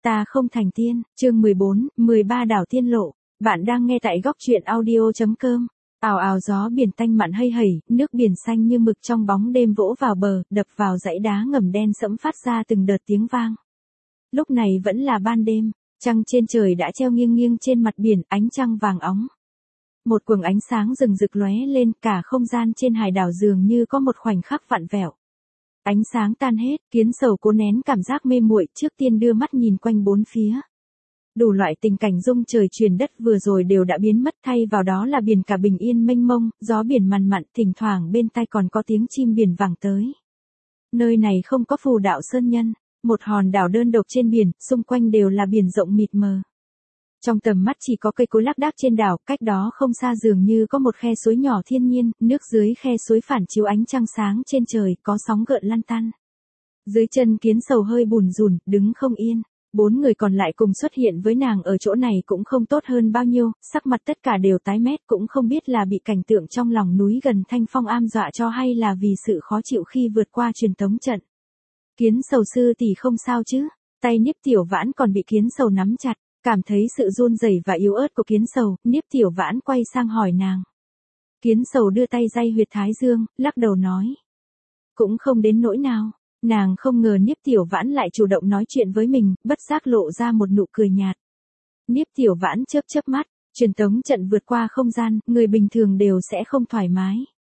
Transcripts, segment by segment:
Ta không thành tiên, chương 14, 13 đảo tiên lộ. Bạn đang nghe tại góc truyện audio.com. Ào ào gió biển tanh mặn hây hẩy, nước biển xanh như mực trong bóng đêm vỗ vào bờ, đập vào dãy đá ngầm đen sẫm phát ra từng đợt tiếng vang. Lúc này vẫn là ban đêm, trăng trên trời đã treo nghiêng nghiêng trên mặt biển, ánh trăng vàng óng. Một quầng ánh sáng rừng rực lóe lên, cả không gian trên hải đảo dường như có một khoảnh khắc vặn vẹo. Ánh sáng tan hết, Kiến Sầu cố nén cảm giác mê muội, trước tiên đưa mắt nhìn quanh bốn phía. Đủ loại tình cảnh rung trời truyền đất vừa rồi đều đã biến mất, thay vào đó là biển cả bình yên mênh mông, gió biển mằn mặn, thỉnh thoảng bên tai còn có tiếng chim biển vang tới. Nơi này không có phù đạo sơn nhân, một hòn đảo đơn độc trên biển, xung quanh đều là biển rộng mịt mờ. Trong tầm mắt chỉ có cây cối lác đác trên đảo, cách đó không xa dường như có một khe suối nhỏ thiên nhiên, nước dưới khe suối phản chiếu ánh trăng sáng trên trời, có sóng gợn lăn tăn. Dưới chân Kiến Sầu hơi bùn rùn, đứng không yên. 4 người còn lại cùng xuất hiện với nàng ở chỗ này cũng không tốt hơn bao nhiêu, sắc mặt tất cả đều tái mét, cũng không biết là bị cảnh tượng trong lòng núi gần Thanh Phong Am dọa cho hay là vì sự khó chịu khi vượt qua truyền tống trận. Kiến Sầu sư tỷ không sao chứ? Tay Niếp Tiểu Vãn còn bị Kiến Sầu nắm chặt. Cảm thấy sự run rẩy và yếu ớt của Kiến Sầu, Niếp Tiểu Vãn quay sang hỏi nàng. Kiến Sầu đưa tay day huyệt thái dương, lắc đầu nói. Cũng không đến nỗi nào. Nàng không ngờ Niếp Tiểu Vãn lại chủ động nói chuyện với mình, bất giác lộ ra một nụ cười nhạt. Niếp Tiểu Vãn chớp chớp mắt, truyền tống trận vượt qua không gian, người bình thường đều sẽ không thoải mái.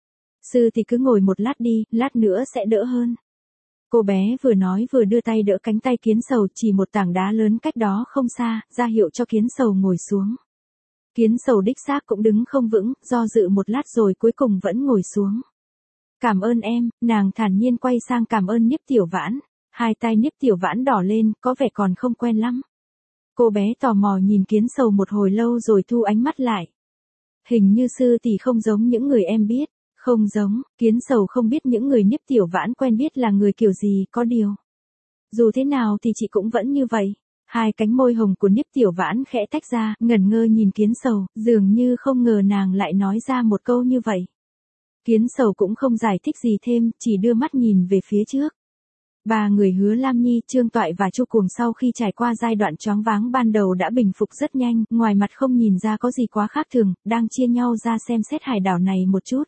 Sư thì cứ ngồi một lát đi, lát nữa sẽ đỡ hơn. Cô bé vừa nói vừa đưa tay đỡ cánh tay Kiến Sầu, chỉ một tảng đá lớn cách đó không xa, ra hiệu cho Kiến Sầu ngồi xuống. Kiến Sầu đích xác cũng đứng không vững, do dự một lát rồi cuối cùng vẫn ngồi xuống. Cảm ơn em, nàng thản nhiên quay sang cảm ơn Niếp Tiểu Vãn. Hai tay Niếp Tiểu Vãn đỏ lên, có vẻ còn không quen lắm. Cô bé tò mò nhìn Kiến Sầu một hồi lâu rồi thu ánh mắt lại. Hình như sư tỷ không giống những người em biết. Không giống, Kiến Sầu không biết những người Niếp Tiểu Vãn quen biết là người kiểu gì, có điều. Dù thế nào thì chị cũng vẫn như vậy. Hai cánh môi hồng của Niếp Tiểu Vãn khẽ tách ra, ngẩn ngơ nhìn Kiến Sầu, dường như không ngờ nàng lại nói ra một câu như vậy. Kiến Sầu cũng không giải thích gì thêm, chỉ đưa mắt nhìn về phía trước. Ba người Hứa Lam Nhi, Trương Toại và Chu Cuồng sau khi trải qua giai đoạn choáng váng ban đầu đã bình phục rất nhanh, ngoài mặt không nhìn ra có gì quá khác thường, đang chia nhau ra xem xét hải đảo này một chút.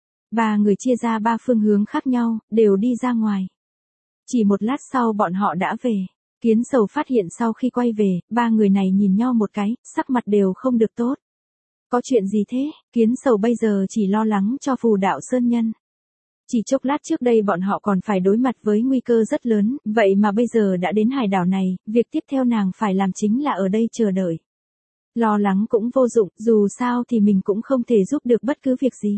Ba người chia ra 3 phương hướng khác nhau, đều đi ra ngoài. Chỉ một lát sau bọn họ đã về. Kiến Sầu phát hiện sau khi quay về, 3 người này nhìn nhau một cái, sắc mặt đều không được tốt. Có chuyện gì thế? Kiến Sầu bây giờ chỉ lo lắng cho phù đạo sơn nhân. Chỉ chốc lát trước đây bọn họ còn phải đối mặt với nguy cơ rất lớn, vậy mà bây giờ đã đến hải đảo này, việc tiếp theo nàng phải làm chính là ở đây chờ đợi. Lo lắng cũng vô dụng, dù sao thì mình cũng không thể giúp được bất cứ việc gì.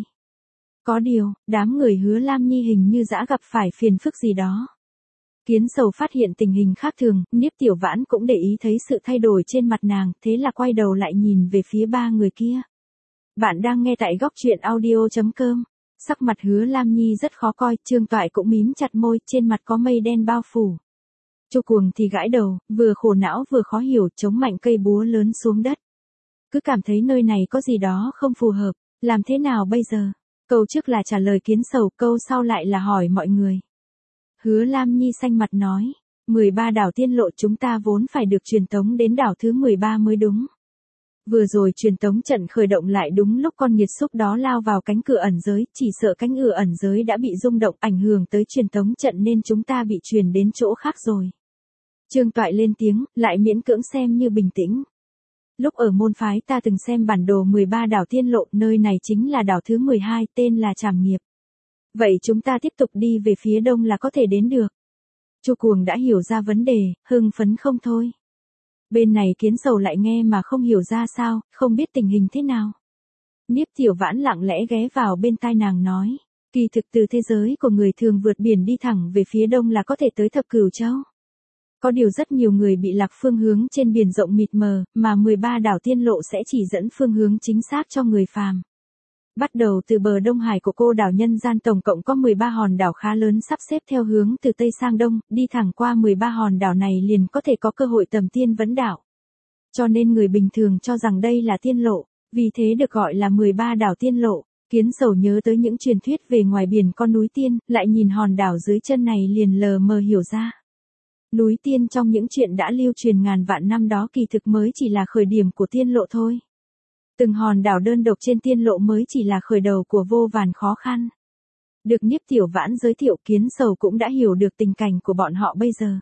Có điều, đám người Hứa Lam Nhi hình như đã gặp phải phiền phức gì đó. Kiến Sầu phát hiện tình hình khác thường, Niếp Tiểu Vãn cũng để ý thấy sự thay đổi trên mặt nàng, thế là quay đầu lại nhìn về phía 3 người kia. Bạn đang nghe tại góc truyện audio.com. Sắc mặt Hứa Lam Nhi rất khó coi, Trương Toại cũng mím chặt môi, trên mặt có mây đen bao phủ. Chu Cuồng thì gãi đầu, vừa khổ não vừa khó hiểu, chống mạnh cây búa lớn xuống đất. Cứ cảm thấy nơi này có gì đó không phù hợp, làm thế nào bây giờ? Câu trước là trả lời Kiến Sầu, câu sau lại là hỏi mọi người. Hứa Lam Nhi xanh mặt nói, 13 đảo tiên lộ chúng ta vốn phải được truyền tống đến đảo thứ 13 mới đúng. Vừa rồi truyền tống trận khởi động lại đúng lúc con nghiệt xúc đó lao vào cánh cửa ẩn giới, chỉ sợ cánh cửa ẩn giới đã bị rung động ảnh hưởng tới truyền tống trận nên chúng ta bị truyền đến chỗ khác rồi. Trương Toại lên tiếng, lại miễn cưỡng xem như bình tĩnh. Lúc ở môn phái ta từng xem bản đồ 13 đảo tiên lộ, nơi này chính là đảo thứ 12, tên là Trảm Nghiệp. Vậy chúng ta tiếp tục đi về phía đông là có thể đến được. Chu Cuồng đã hiểu ra vấn đề, hưng phấn không thôi. Bên này Kiến Sầu lại nghe mà không hiểu ra sao, không biết tình hình thế nào. Niếp Tiểu Vãn lặng lẽ ghé vào bên tai nàng nói, kỳ thực từ thế giới của người thường vượt biển đi thẳng về phía đông là có thể tới Thập Cửu Châu. Có điều rất nhiều người bị lạc phương hướng trên biển rộng mịt mờ, mà 13 đảo tiên lộ sẽ chỉ dẫn phương hướng chính xác cho người phàm. Bắt đầu từ bờ Đông Hải của cô đảo nhân gian tổng cộng có 13 hòn đảo khá lớn sắp xếp theo hướng từ Tây sang Đông, đi thẳng qua 13 hòn đảo này liền có thể có cơ hội tầm tiên vấn đảo. Cho nên người bình thường cho rằng đây là tiên lộ, vì thế được gọi là 13 đảo tiên lộ. Kiến Sầu nhớ tới những truyền thuyết về ngoài biển con núi tiên, lại nhìn hòn đảo dưới chân này liền lờ mờ hiểu ra. Núi Tiên trong những chuyện đã lưu truyền ngàn vạn năm đó kỳ thực mới chỉ là khởi điểm của tiên lộ thôi. Từng hòn đảo đơn độc trên tiên lộ mới chỉ là khởi đầu của vô vàn khó khăn. Được Niếp Tiểu Vãn giới thiệu, Kiến Sầu cũng đã hiểu được tình cảnh của bọn họ bây giờ.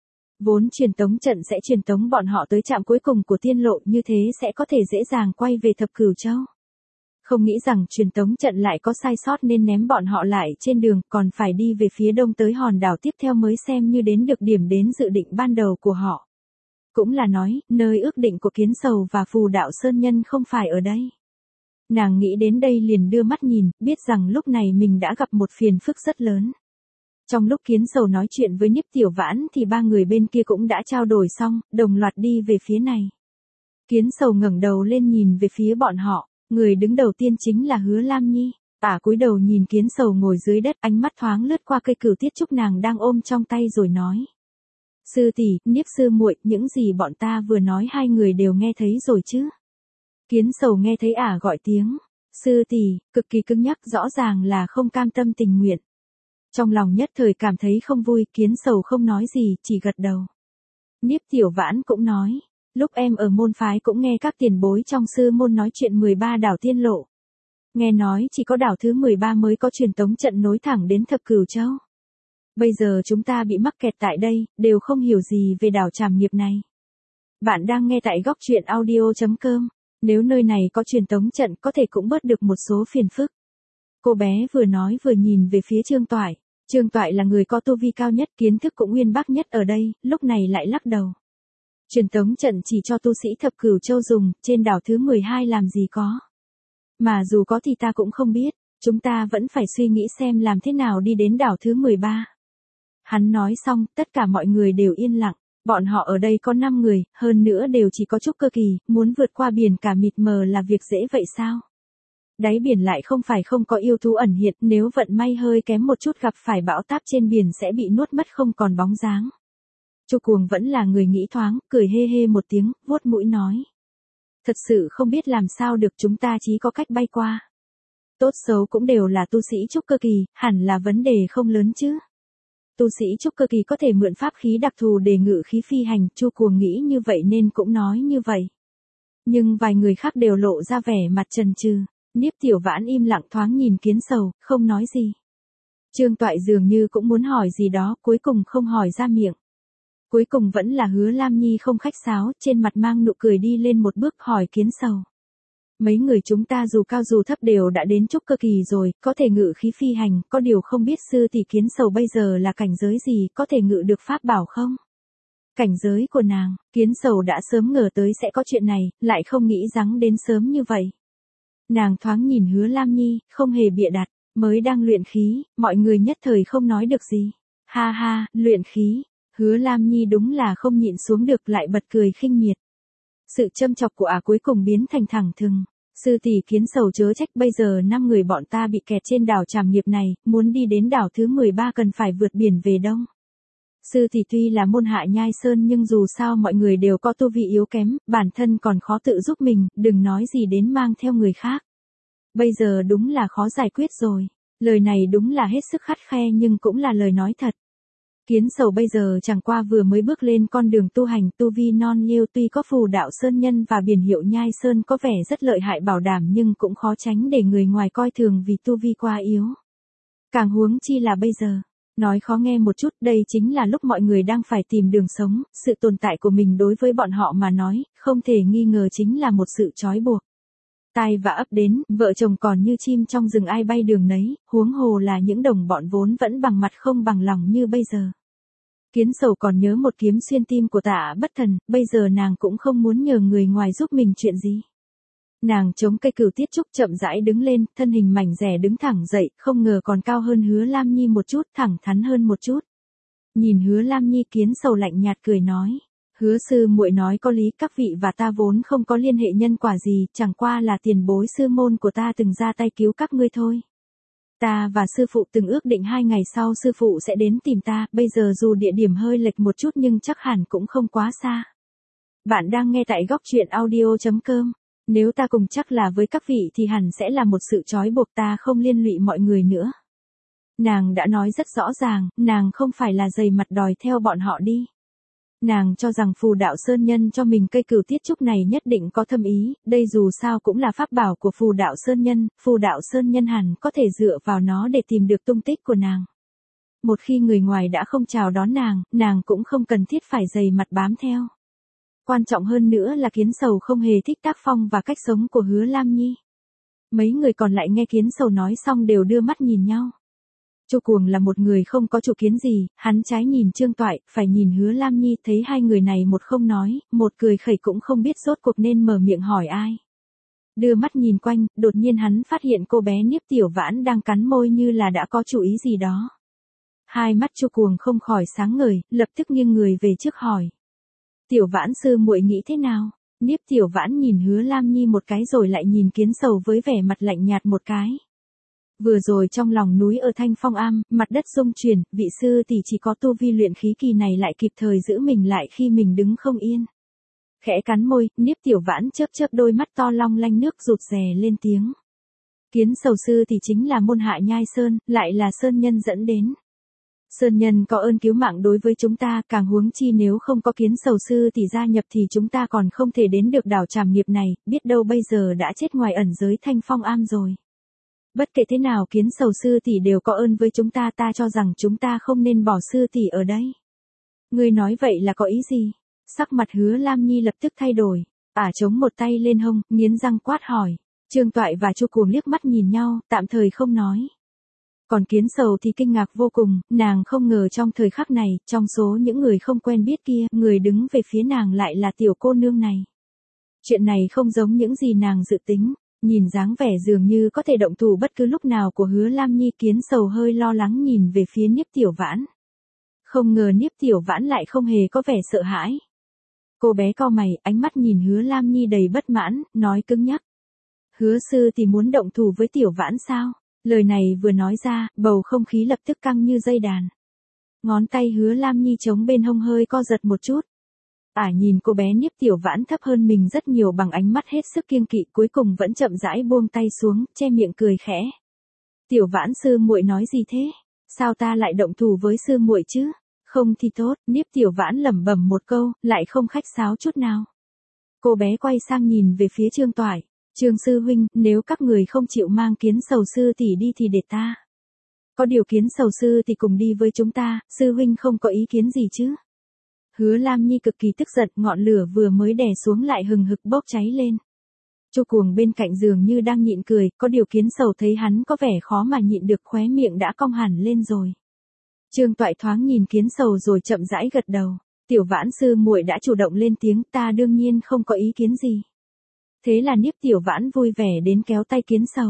Vốn truyền tống trận sẽ truyền tống bọn họ tới trạm cuối cùng của tiên lộ, như thế sẽ có thể dễ dàng quay về Thập Cửu Châu. Không nghĩ rằng truyền tống trận lại có sai sót nên ném bọn họ lại trên đường, còn phải đi về phía đông tới hòn đảo tiếp theo mới xem như đến được điểm đến dự định ban đầu của họ. Cũng là nói, nơi ước định của Kiến Sầu và Phù Đạo Sơn Nhân không phải ở đây. Nàng nghĩ đến đây liền đưa mắt nhìn, biết rằng lúc này mình đã gặp một phiền phức rất lớn. Trong lúc Kiến Sầu nói chuyện với Niếp Tiểu Vãn thì ba người bên kia cũng đã trao đổi xong, đồng loạt đi về phía này. Kiến Sầu ngẩng đầu lên nhìn về phía bọn họ, người đứng đầu tiên chính là Hứa Lam Nhi. Cúi đầu nhìn Kiến Sầu ngồi dưới đất, ánh mắt thoáng lướt qua cây cửu tiết trúc nàng đang ôm trong tay rồi nói. Sư tỷ, Niếp sư muội, những gì bọn ta vừa nói hai người đều nghe thấy rồi chứ? Kiến Sầu nghe thấy gọi tiếng, sư tỷ, cực kỳ cứng nhắc, rõ ràng là không cam tâm tình nguyện. Trong lòng nhất thời cảm thấy không vui, Kiến Sầu không nói gì, chỉ gật đầu. Niếp Tiểu Vãn cũng nói, lúc em ở môn phái cũng nghe các tiền bối trong sư môn nói chuyện 13 đảo tiên lộ. Nghe nói chỉ có đảo thứ 13 mới có truyền tống trận nối thẳng đến Thập Cửu Châu. Bây giờ chúng ta bị mắc kẹt tại đây, đều không hiểu gì về đảo Trảm Nghiệp này. Bạn đang nghe tại góc truyện audio.com. Nếu nơi này có truyền tống trận có thể cũng bớt được một số phiền phức. Cô bé vừa nói vừa nhìn về phía Trương Toại. Trương Toại là người có tu vi cao nhất, kiến thức cũng uyên bác nhất ở đây, lúc này lại lắc đầu. Truyền tống trận chỉ cho tu sĩ Thập Cửu Châu dùng, trên đảo thứ 12 làm gì có. Mà dù có thì ta cũng không biết, chúng ta vẫn phải suy nghĩ xem làm thế nào đi đến đảo thứ 13. Hắn nói xong, tất cả mọi người đều yên lặng. Bọn họ ở đây có 5 người, hơn nữa đều chỉ có trúc cơ kỳ, muốn vượt qua biển cả mịt mờ là việc dễ vậy sao? Đáy biển lại không phải không có yêu thú ẩn hiện, nếu vận may hơi kém một chút gặp phải bão táp trên biển sẽ bị nuốt mất không còn bóng dáng. Chu Cuồng vẫn là người nghĩ thoáng, cười hê hê một tiếng, vuốt mũi nói. Thật sự không biết làm sao được, chúng ta chỉ có cách bay qua. Tốt xấu cũng đều là tu sĩ trúc cơ kỳ, hẳn là vấn đề không lớn chứ. Tu sĩ trúc cơ kỳ có thể mượn pháp khí đặc thù để ngự khí phi hành, Chu Cuồng nghĩ như vậy nên cũng nói như vậy. Nhưng vài người khác đều lộ ra vẻ mặt chần chừ. Niếp Tiểu Vãn im lặng thoáng nhìn Kiến Sầu, không nói gì. Trương Toại dường như cũng muốn hỏi gì đó, cuối cùng không hỏi ra miệng. Cuối cùng vẫn là Hứa Lam Nhi không khách sáo, trên mặt mang nụ cười đi lên một bước hỏi Kiến Sầu. Mấy người chúng ta dù cao dù thấp đều đã đến trúc cơ kỳ rồi, có thể ngự khí phi hành, có điều không biết sư tỷ Kiến Sầu bây giờ là cảnh giới gì, có thể ngự được pháp bảo không? Cảnh giới của nàng, Kiến Sầu đã sớm ngờ tới sẽ có chuyện này, lại không nghĩ rằng đến sớm như vậy. Nàng thoáng nhìn Hứa Lam Nhi, không hề bịa đặt, mới đang luyện khí, mọi người nhất thời không nói được gì. Ha ha, luyện khí, Hứa Lam Nhi đúng là không nhịn xuống được lại bật cười khinh miệt. Sự châm chọc của cuối cùng biến thành thẳng thừng. Sư tỷ Kiến Sầu chớ trách, bây giờ 5 người bọn ta bị kẹt trên đảo Trảm Nghiệp này, muốn đi đến đảo thứ 13 cần phải vượt biển về đông. Sư tỷ tuy là môn hạ Nhai Sơn nhưng dù sao mọi người đều có tu vi yếu kém, bản thân còn khó tự giúp mình, đừng nói gì đến mang theo người khác. Bây giờ đúng là khó giải quyết rồi. Lời này đúng là hết sức khắt khe nhưng cũng là lời nói thật. Kiến Sầu bây giờ chẳng qua vừa mới bước lên con đường tu hành, tu vi non yêu, tuy có Phù Đạo Sơn Nhân và biển hiệu Nhai Sơn có vẻ rất lợi hại bảo đảm nhưng cũng khó tránh để người ngoài coi thường vì tu vi quá yếu. Càng huống chi là bây giờ. Nói khó nghe một chút, đây chính là lúc mọi người đang phải tìm đường sống, sự tồn tại của mình đối với bọn họ mà nói, không thể nghi ngờ chính là một sự trói buộc. Tai vạ ấp đến, vợ chồng còn như chim trong rừng ai bay đường nấy, huống hồ là những đồng bọn vốn vẫn bằng mặt không bằng lòng như bây giờ. Kiến Sầu còn nhớ một kiếm xuyên tim của Tạ Bất Thần, bây giờ nàng cũng không muốn nhờ người ngoài giúp mình chuyện gì. Nàng chống cây cửu tiết trúc chậm rãi đứng lên, thân hình mảnh dẻ đứng thẳng dậy, không ngờ còn cao hơn Hứa Lam Nhi một chút, thẳng thắn hơn một chút. Nhìn Hứa Lam Nhi, Kiến Sầu lạnh nhạt cười nói. Hứa sư muội nói có lý, các vị và ta vốn không có liên hệ nhân quả gì, chẳng qua là tiền bối sư môn của ta từng ra tay cứu các ngươi thôi. Ta và sư phụ từng ước định 2 ngày sau sư phụ sẽ đến tìm ta, bây giờ dù địa điểm hơi lệch một chút nhưng chắc hẳn cũng không quá xa. Bạn đang nghe tại góc truyện audio.com. Nếu ta cùng chắc là với các vị thì hẳn sẽ là một sự trói buộc, ta không liên lụy mọi người nữa. Nàng đã nói rất rõ ràng, nàng không phải là dày mặt đòi theo bọn họ đi. Nàng cho rằng phù đạo sơn nhân cho mình cây cửu tiết trúc này nhất định có thâm ý, đây dù sao cũng là pháp bảo của phù đạo sơn nhân hẳn có thể dựa vào nó để tìm được tung tích của nàng. Một khi người ngoài đã không chào đón nàng cũng không cần thiết phải dày mặt bám theo. Quan trọng hơn nữa là Kiến Sầu không hề thích tác phong và cách sống của Hứa Lam Nhi. Mấy người còn lại nghe Kiến Sầu nói xong đều đưa mắt nhìn nhau. Chu Cuồng là một người không có chủ kiến gì, hắn trái nhìn Trương Toại, phải nhìn Hứa Lam Nhi, thấy hai người này một không nói, một cười khẩy cũng không biết rốt cuộc nên mở miệng hỏi ai. Đưa mắt nhìn quanh, đột nhiên hắn phát hiện cô bé Niếp Tiểu Vãn đang cắn môi như là đã có chủ ý gì đó. Hai mắt Chu Cuồng không khỏi sáng ngời, lập tức nghiêng người về trước hỏi. Tiểu Vãn sư muội nghĩ thế nào? Niếp Tiểu Vãn nhìn Hứa Lam Nhi một cái rồi lại nhìn Kiến Sầu với vẻ mặt lạnh nhạt một cái. Vừa rồi trong lòng núi ở Thanh Phong Am, mặt đất rung chuyển, vị sư tỷ chỉ có tu vi luyện khí kỳ này lại kịp thời giữ mình lại khi mình đứng không yên. Khẽ cắn môi, Niếp Tiểu Vãn chớp chớp đôi mắt to long lanh nước rụt rè lên tiếng. Kiến Sầu sư thì chính là môn hạ Nhai Sơn, lại là Sơn nhân dẫn đến. Sơn nhân có ơn cứu mạng đối với chúng ta, càng huống chi nếu không có Kiến Sầu sư thì gia nhập thì chúng ta còn không thể đến được đảo Trảm Nghiệp này, biết đâu bây giờ đã chết ngoài ẩn giới Thanh Phong Am rồi. Bất kể thế nào Kiến Sầu sư tỷ đều có ơn với chúng ta, ta cho rằng chúng ta không nên bỏ sư tỷ ở đây. Ngươi nói vậy là có ý gì? Sắc mặt Hứa Lam Nhi lập tức thay đổi, chống một tay lên hông, nghiến răng quát hỏi. Trương Toại và Chu Cuồng liếc mắt nhìn nhau, tạm thời không nói. Còn Kiến Sầu thì kinh ngạc vô cùng, nàng không ngờ trong thời khắc này, trong số những người không quen biết kia, người đứng về phía nàng lại là tiểu cô nương này. Chuyện này không giống những gì nàng dự tính, nhìn dáng vẻ dường như có thể động thủ bất cứ lúc nào của Hứa Lam Nhi. Kiến Sầu hơi lo lắng nhìn về phía Niếp Tiểu Vãn. Không ngờ Niếp Tiểu Vãn lại không hề có vẻ sợ hãi. Cô bé cau mày, ánh mắt nhìn Hứa Lam Nhi đầy bất mãn, nói cứng nhắc. Hứa sư thì muốn động thủ với Tiểu Vãn sao? Lời này vừa nói ra, bầu không khí lập tức căng như dây đàn. Ngón tay Hứa Lam Nhi chống bên hông hơi co giật một chút. Nhìn cô bé Niếp Tiểu Vãn thấp hơn mình rất nhiều bằng ánh mắt hết sức kiêng kỵ, cuối cùng vẫn chậm rãi buông tay xuống, che miệng cười khẽ. Tiểu Vãn sư muội nói gì thế? Sao ta lại động thủ với sư muội chứ? Không thì tốt, Niếp Tiểu Vãn lẩm bẩm một câu, lại không khách sáo chút nào. Cô bé quay sang nhìn về phía Trương Toại. Trương sư huynh, nếu các người không chịu mang Kiến Sầu sư tỷ đi thì để ta. Có điều Kiến Sầu sư thì cùng đi với chúng ta, sư huynh không có ý kiến gì chứ? Hứa Lam Nhi cực kỳ tức giận, ngọn lửa vừa mới đè xuống lại hừng hực bốc cháy lên. Chu Cuồng bên cạnh dường như đang nhịn cười, có điều Kiến Sầu thấy hắn có vẻ khó mà nhịn được, khóe miệng đã cong hẳn lên rồi. Trương Toại thoáng nhìn Kiến Sầu rồi chậm rãi gật đầu. Tiểu Vãn sư muội đã chủ động lên tiếng, ta đương nhiên không có ý kiến gì. Thế là Niếp Tiểu Vãn vui vẻ đến kéo tay Kiến Sầu.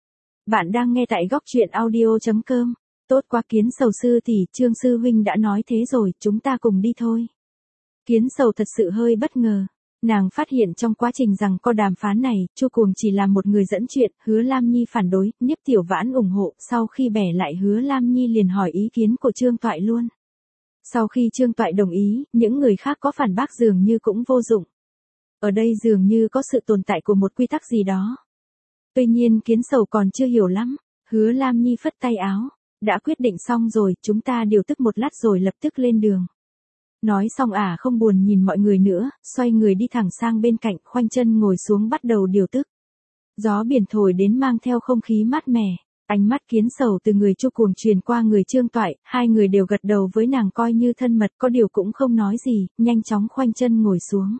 Bạn đang nghe tại góc truyện audio.com. Tốt quá Kiến Sầu sư tỷ, Trương sư huynh đã nói thế rồi, chúng ta cùng đi thôi. Kiến Sầu thật sự hơi bất ngờ. Nàng phát hiện trong quá trình rằng co đàm phán này, Chu Cuồng chỉ là một người dẫn chuyện, Hứa Lam Nhi phản đối, Niếp Tiểu Vãn ủng hộ, sau khi bẻ lại Hứa Lam Nhi liền hỏi ý kiến của Trương Toại luôn. Sau khi Trương Toại đồng ý, những người khác có phản bác dường như cũng vô dụng. Ở đây dường như có sự tồn tại của một quy tắc gì đó. Tuy nhiên Kiến Sầu còn chưa hiểu lắm, Hứa Lam Nhi phất tay áo, đã quyết định xong rồi, chúng ta điều tức một lát rồi lập tức lên đường. Nói xong không buồn nhìn mọi người nữa, xoay người đi thẳng sang bên cạnh, khoanh chân ngồi xuống bắt đầu điều tức. Gió biển thổi đến mang theo không khí mát mẻ, ánh mắt Kiến Sầu từ người Chu Cuồng truyền qua người Trương Toại, hai người đều gật đầu với nàng coi như thân mật, có điều cũng không nói gì, nhanh chóng khoanh chân ngồi xuống.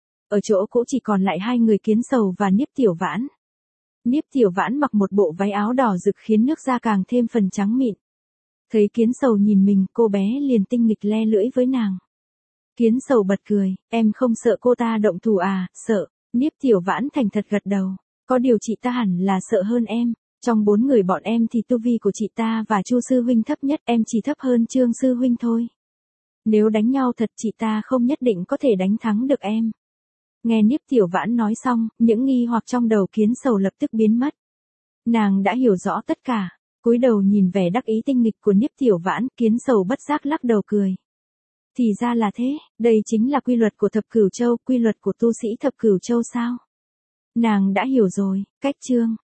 Ở chỗ cũ chỉ còn lại hai người Kiến Sầu và Niếp Tiểu Vãn. Niếp Tiểu Vãn mặc một bộ váy áo đỏ rực khiến nước da càng thêm phần trắng mịn. Thấy Kiến Sầu nhìn mình, cô bé liền tinh nghịch le lưỡi với nàng. Kiến Sầu bật cười, em không sợ cô ta động thủ à? Sợ. Niếp Tiểu Vãn thành thật gật đầu. Có điều chị ta hẳn là sợ hơn em. Trong 4 người bọn em thì tu vi của chị ta và Chu sư huynh thấp nhất, em chỉ thấp hơn Trương sư huynh thôi. Nếu đánh nhau thật chị ta không nhất định có thể đánh thắng được em. Nghe Niếp Tiểu Vãn nói xong, những nghi hoặc trong đầu Kiến Sầu lập tức biến mất. Nàng đã hiểu rõ tất cả, cúi đầu nhìn vẻ đắc ý tinh nghịch của Niếp Tiểu Vãn, Kiến Sầu bất giác lắc đầu cười. Thì ra là thế, đây chính là quy luật của Thập Cửu Châu, quy luật của tu sĩ Thập Cửu Châu sao? Nàng đã hiểu rồi, cách chương.